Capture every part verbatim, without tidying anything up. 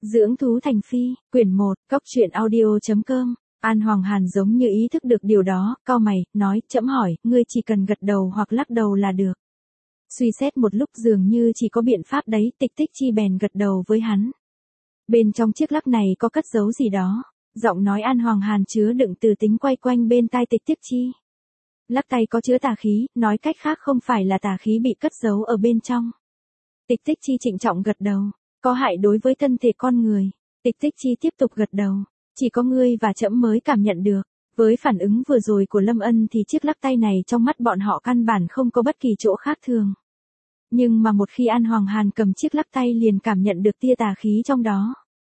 Dưỡng thú thành phi, quyển một, cốc truyện audio.com. An Hoàng Hàn giống như ý thức được điều đó, cau mày, nói, trẫm hỏi, ngươi chỉ cần gật đầu hoặc lắc đầu là được. Suy xét một lúc dường như chỉ có biện pháp đấy, Tịch Tích Chi bèn gật đầu với hắn. Bên trong chiếc lắc này có cất giấu gì đó. Giọng nói An Hoàng Hàn chứa đựng từ tính quay quanh bên tai Tịch Tích Chi. Lắc tay có chứa tà khí, nói cách khác không phải là tà khí bị cất giấu ở bên trong. Tịch Tích Chi trịnh trọng gật đầu. Có hại đối với thân thể con người. Tịch Tích Chi tiếp tục gật đầu. Chỉ có ngươi và trẫm mới cảm nhận được. Với phản ứng vừa rồi của Lâm Ân thì chiếc lắc tay này trong mắt bọn họ căn bản không có bất kỳ chỗ khác thường. Nhưng mà một khi An Hoàng Hàn cầm chiếc lắc tay liền cảm nhận được tia tà khí trong đó.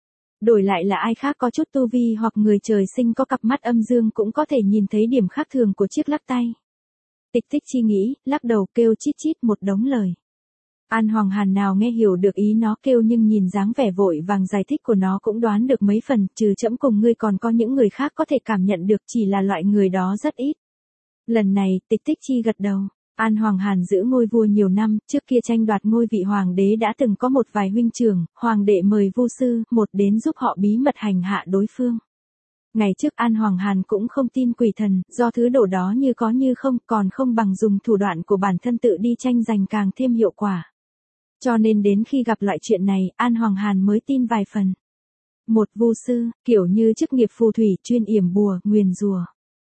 Đổi lại là ai khác có chút tu vi hoặc người trời sinh có cặp mắt âm dương cũng có thể nhìn thấy điểm khác thường của chiếc lắc tay. Tịch Tích Chi nghĩ, lắc đầu kêu chít chít một đống lời. An Hoàng Hàn nào nghe hiểu được ý nó kêu nhưng nhìn dáng vẻ vội vàng giải thích của nó cũng đoán được mấy phần, trừ trẫm cùng ngươi còn có những người khác có thể cảm nhận được, chỉ là loại người đó rất ít. Lần này, Tịch Tích Chi gật đầu. An Hoàng Hàn giữ ngôi vua nhiều năm, trước kia tranh đoạt ngôi vị hoàng đế đã từng có một vài huynh trưởng, hoàng đệ mời vu sư, một đến giúp họ bí mật hành hạ đối phương. Ngày trước An Hoàng Hàn cũng không tin quỷ thần, do thứ đổ đó như có như không, còn không bằng dùng thủ đoạn của bản thân tự đi tranh giành càng thêm hiệu quả. Cho nên đến khi gặp loại chuyện này, An Hoàng Hàn mới tin vài phần. Một vu sư, kiểu như chức nghiệp phù thủy, chuyên yểm bùa, nguyền rùa.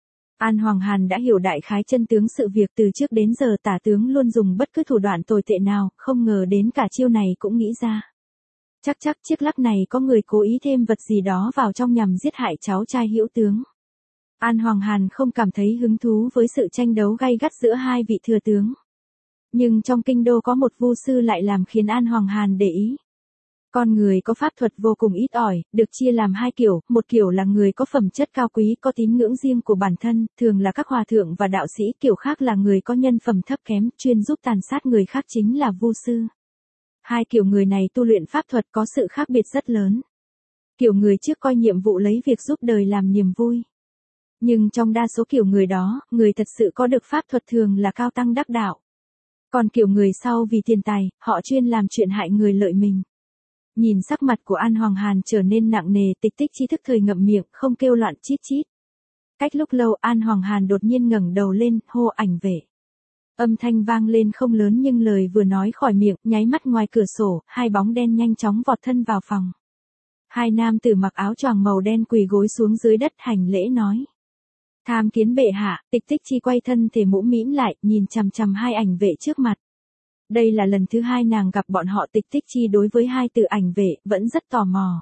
An Hoàng Hàn đã hiểu đại khái chân tướng sự việc, từ trước đến giờ tả tướng luôn dùng bất cứ thủ đoạn tồi tệ nào, không ngờ đến cả chiêu này cũng nghĩ ra. Chắc chắc chiếc lắc này có người cố ý thêm vật gì đó vào trong nhằm giết hại cháu trai hữu tướng. An Hoàng Hàn không cảm thấy hứng thú với sự tranh đấu gay gắt giữa hai vị thừa tướng. Nhưng trong kinh đô có một vu sư lại làm khiến An Hoàng Hàn để ý. Con người có pháp thuật vô cùng ít ỏi, được chia làm hai kiểu, một kiểu là người có phẩm chất cao quý, có tín ngưỡng riêng của bản thân, thường là các hòa thượng và đạo sĩ, kiểu khác là người có nhân phẩm thấp kém, chuyên giúp tàn sát người khác chính là vu sư. Hai kiểu người này tu luyện pháp thuật có sự khác biệt rất lớn. Kiểu người trước coi nhiệm vụ lấy việc giúp đời làm niềm vui. Nhưng trong đa số kiểu người đó, người thật sự có được pháp thuật thường là cao tăng đắc đạo. Còn kiểu người sau vì tiền tài, họ chuyên làm chuyện hại người lợi mình. Nhìn sắc mặt của An Hoàng Hàn trở nên nặng nề, Tịch Tích Chi thức thời ngậm miệng, không kêu loạn chít chít. Cách lúc lâu An Hoàng Hàn đột nhiên ngẩng đầu lên, hô ảnh vệ. Âm thanh vang lên không lớn nhưng lời vừa nói khỏi miệng, nháy mắt ngoài cửa sổ, hai bóng đen nhanh chóng vọt thân vào phòng. Hai nam tử mặc áo choàng màu đen quỳ gối xuống dưới đất hành lễ nói. Tham kiến bệ hạ. Tịch Tích Chi quay thân thể mũm mĩm lại, nhìn chằm chằm hai ảnh vệ trước mặt. Đây là lần thứ hai nàng gặp bọn họ. Tịch Tích Chi đối với hai từ ảnh vệ vẫn rất tò mò.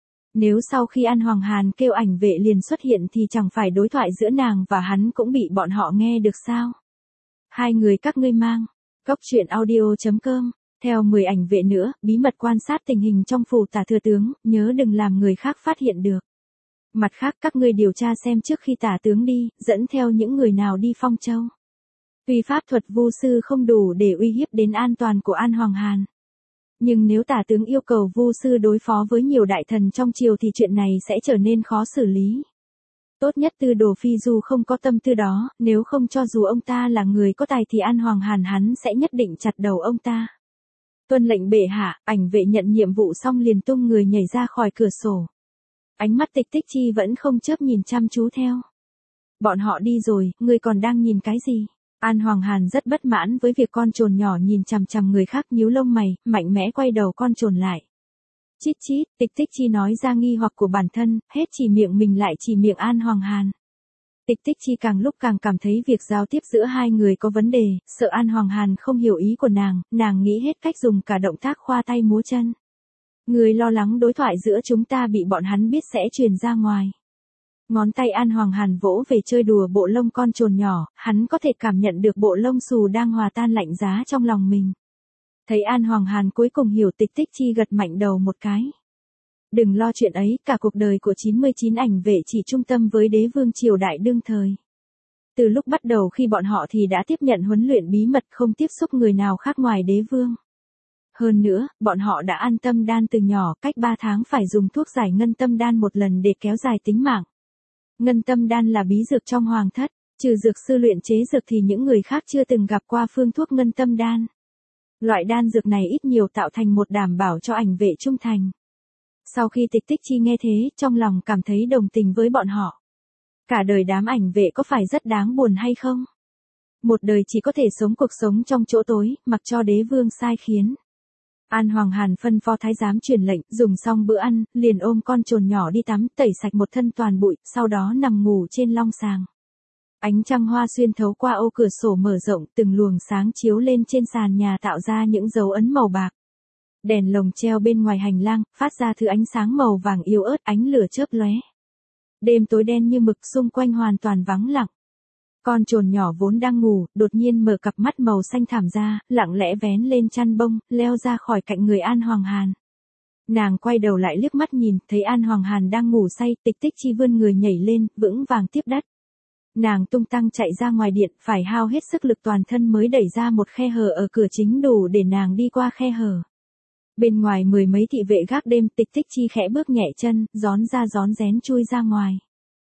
Nếu sau khi An Hoàng Hàn kêu ảnh vệ liền xuất hiện thì chẳng phải đối thoại giữa nàng và hắn cũng bị bọn họ nghe được sao? Hai người các ngươi mang. Cốc truyện audio.com. Theo mười ảnh vệ nữa, bí mật quan sát tình hình trong phủ tả thừa tướng, nhớ đừng làm người khác phát hiện được. Mặt khác các ngươi điều tra xem trước khi tả tướng đi, dẫn theo những người nào đi Phong Châu. Tuy pháp thuật vu sư không đủ để uy hiếp đến an toàn của An Hoàng Hàn. Nhưng nếu tả tướng yêu cầu vu sư đối phó với nhiều đại thần trong triều thì chuyện này sẽ trở nên khó xử lý. Tốt nhất Tư Đồ Phi dù không có tâm tư đó, nếu không cho dù ông ta là người có tài thì An Hoàng Hàn hắn sẽ nhất định chặt đầu ông ta. Tuân lệnh bệ hạ. Ảnh vệ nhận nhiệm vụ xong liền tung người nhảy ra khỏi cửa sổ. Ánh mắt Tịch Tích Chi vẫn không chớp nhìn chăm chú theo. Bọn họ đi rồi, ngươi còn đang nhìn cái gì? An Hoàng Hàn rất bất mãn với việc con trồn nhỏ nhìn chằm chằm người khác, nhíu lông mày, mạnh mẽ quay đầu con trồn lại. Chít chít. Tịch Tích Chi nói ra nghi hoặc của bản thân, hết chỉ miệng mình lại chỉ miệng An Hoàng Hàn. Tịch Tích Chi càng lúc càng cảm thấy việc giao tiếp giữa hai người có vấn đề, sợ An Hoàng Hàn không hiểu ý của nàng, nàng nghĩ hết cách dùng cả động tác khoa tay múa chân. Người lo lắng đối thoại giữa chúng ta bị bọn hắn biết sẽ truyền ra ngoài. Ngón tay An Hoàng Hàn vỗ về chơi đùa bộ lông con trồn nhỏ, hắn có thể cảm nhận được bộ lông xù đang hòa tan lạnh giá trong lòng mình. Thấy An Hoàng Hàn cuối cùng hiểu, Tịch Tích Chi gật mạnh đầu một cái. Đừng lo chuyện ấy, cả cuộc đời của chín mươi chín ảnh vệ chỉ trung tâm với đế vương triều đại đương thời. Từ lúc bắt đầu khi bọn họ thì đã tiếp nhận huấn luyện bí mật, không tiếp xúc người nào khác ngoài đế vương. Hơn nữa, bọn họ đã ăn tâm đan từ nhỏ, cách ba tháng phải dùng thuốc giải ngân tâm đan một lần để kéo dài tính mạng. Ngân tâm đan là bí dược trong hoàng thất, trừ dược sư luyện chế dược thì những người khác chưa từng gặp qua phương thuốc ngân tâm đan. Loại đan dược này ít nhiều tạo thành một đảm bảo cho ảnh vệ trung thành. Sau khi Tịch Tích Chi nghe thế, trong lòng cảm thấy đồng tình với bọn họ. Cả đời đám ảnh vệ có phải rất đáng buồn hay không? Một đời chỉ có thể sống cuộc sống trong chỗ tối, mặc cho đế vương sai khiến. An Hoàng Hàn phân phó thái giám truyền lệnh, dùng xong bữa ăn, liền ôm con trồn nhỏ đi tắm, tẩy sạch một thân toàn bụi, sau đó nằm ngủ trên long sàng. Ánh trăng hoa xuyên thấu qua ô cửa sổ mở rộng, từng luồng sáng chiếu lên trên sàn nhà tạo ra những dấu ấn màu bạc. Đèn lồng treo bên ngoài hành lang, phát ra thứ ánh sáng màu vàng yếu ớt, ánh lửa chớp lóe. Đêm tối đen như mực, xung quanh hoàn toàn vắng lặng. Con trồn nhỏ vốn đang ngủ, đột nhiên mở cặp mắt màu xanh thẳm ra, lặng lẽ vén lên chăn bông, leo ra khỏi cạnh người An Hoàng Hàn. Nàng quay đầu lại liếc mắt nhìn, thấy An Hoàng Hàn đang ngủ say, Tịch Tích Chi vươn người nhảy lên, vững vàng tiếp đất. Nàng tung tăng chạy ra ngoài điện, phải hao hết sức lực toàn thân mới đẩy ra một khe hở ở cửa chính đủ để nàng đi qua khe hở. Bên ngoài mười mấy thị vệ gác đêm, Tịch Tích Chi khẽ bước nhẹ chân, rón ra rón rén chui ra ngoài.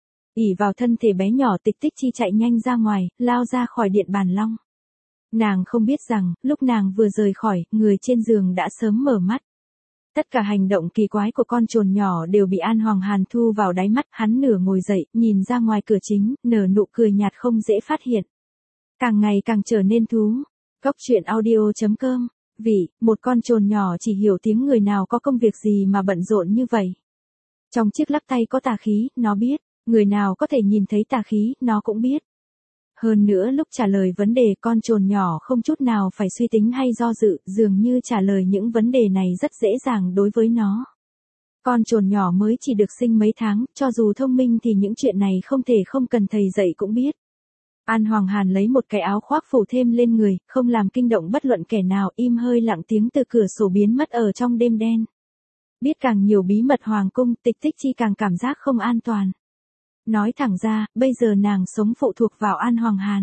ỷ vào thân thể bé nhỏ, Tịch Tích Chi chạy nhanh ra ngoài, lao ra khỏi điện bàn long. Nàng không biết rằng, lúc nàng vừa rời khỏi, người trên giường đã sớm mở mắt. Tất cả hành động kỳ quái của con trồn nhỏ đều bị An Hoàng Hàn thu vào đáy mắt, hắn nửa ngồi dậy, nhìn ra ngoài cửa chính, nở nụ cười nhạt không dễ phát hiện. Càng ngày càng trở nên thú. Góc truyện audio chấm com. Vì, một con trồn nhỏ chỉ hiểu tiếng người nào có công việc gì mà bận rộn như vậy. Trong chiếc lắc tay có tà khí, nó biết. Người nào có thể nhìn thấy tà khí, nó cũng biết. Hơn nữa lúc trả lời vấn đề, con trồn nhỏ không chút nào phải suy tính hay do dự, dường như trả lời những vấn đề này rất dễ dàng đối với nó. Con trồn nhỏ mới chỉ được sinh mấy tháng, cho dù thông minh thì những chuyện này không thể không cần thầy dạy cũng biết. An Hoàng Hàn lấy một cái áo khoác phủ thêm lên người, không làm kinh động bất luận kẻ nào, im hơi lặng tiếng từ cửa sổ biến mất ở trong đêm đen. Biết càng nhiều bí mật hoàng cung, Tịch Tích Chi càng cảm giác không an toàn. Nói thẳng ra, bây giờ nàng sống phụ thuộc vào An Hoàng Hàn.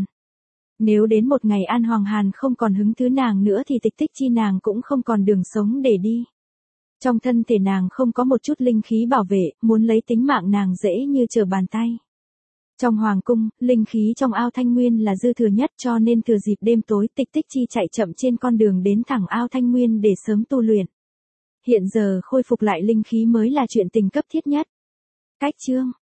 Nếu đến một ngày An Hoàng Hàn không còn hứng thứ nàng nữa thì Tịch Tích Chi nàng cũng không còn đường sống để đi. Trong thân thể nàng không có một chút linh khí bảo vệ, muốn lấy tính mạng nàng dễ như trở bàn tay. Trong hoàng cung, linh khí trong ao Thanh Nguyên là dư thừa nhất, cho nên thừa dịp đêm tối, Tịch Tích Chi chạy chậm trên con đường đến thẳng ao Thanh Nguyên để sớm tu luyện. Hiện giờ khôi phục lại linh khí mới là chuyện tình cấp thiết nhất. Cách chương